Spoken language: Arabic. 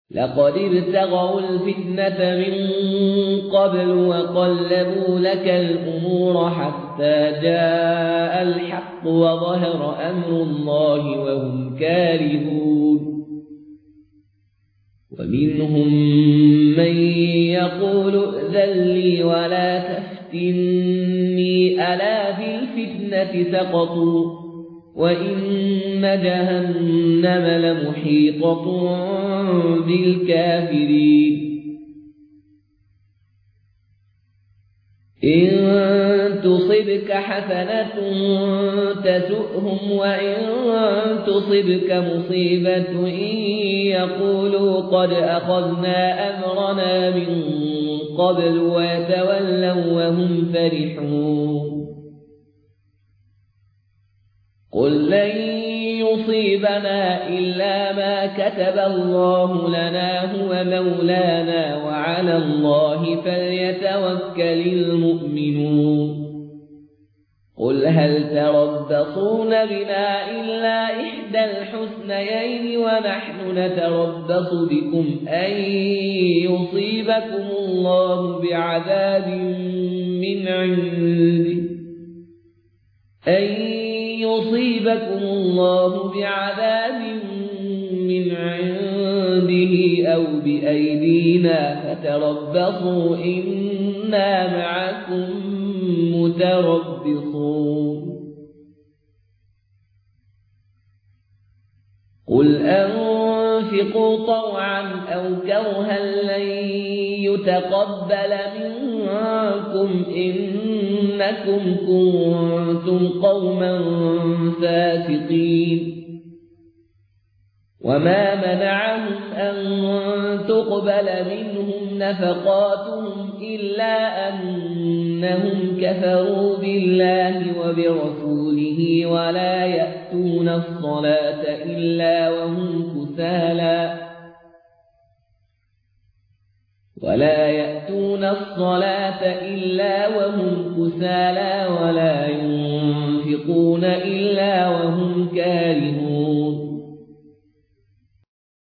لقد ابتغوا الفتنة من قبل وقلبوا لك الأمور حتى جاء الحق وظهر أمر الله وهم كارهون ومنهم من يقول ائذن لي ولا تفتني ألا في الفتنة سقطوا وإن جهنم لمحيطة بالكافرين إن تصبك حسنة تسؤهم وإن تصبك مصيبة يقولوا قد أخذنا أمرنا من قبل ويتولوا وهم فرحون قل لن يصيبنا إلا ما كتب الله لنا هو مولانا وعلى الله فليتوكل المؤمنون قل هل تربصون بنا إلا إحدى الحسنيين ونحن نتربص بكم أن يصيبكم الله بعذاب من عنده أو بأيدينا فتربصوا إنا معكم متربصون قل أنفقوا طوعا أو كرها لن يتقبل منكم إنكم كنتم قوما فاسقين وما منعهم أن تقبل منهم نفقاتهم إلا أنهم كفروا بالله وبرسوله ولا يأتون الصلاة إلا وهم كسالى ولا ينفقون إلا وهم كارهون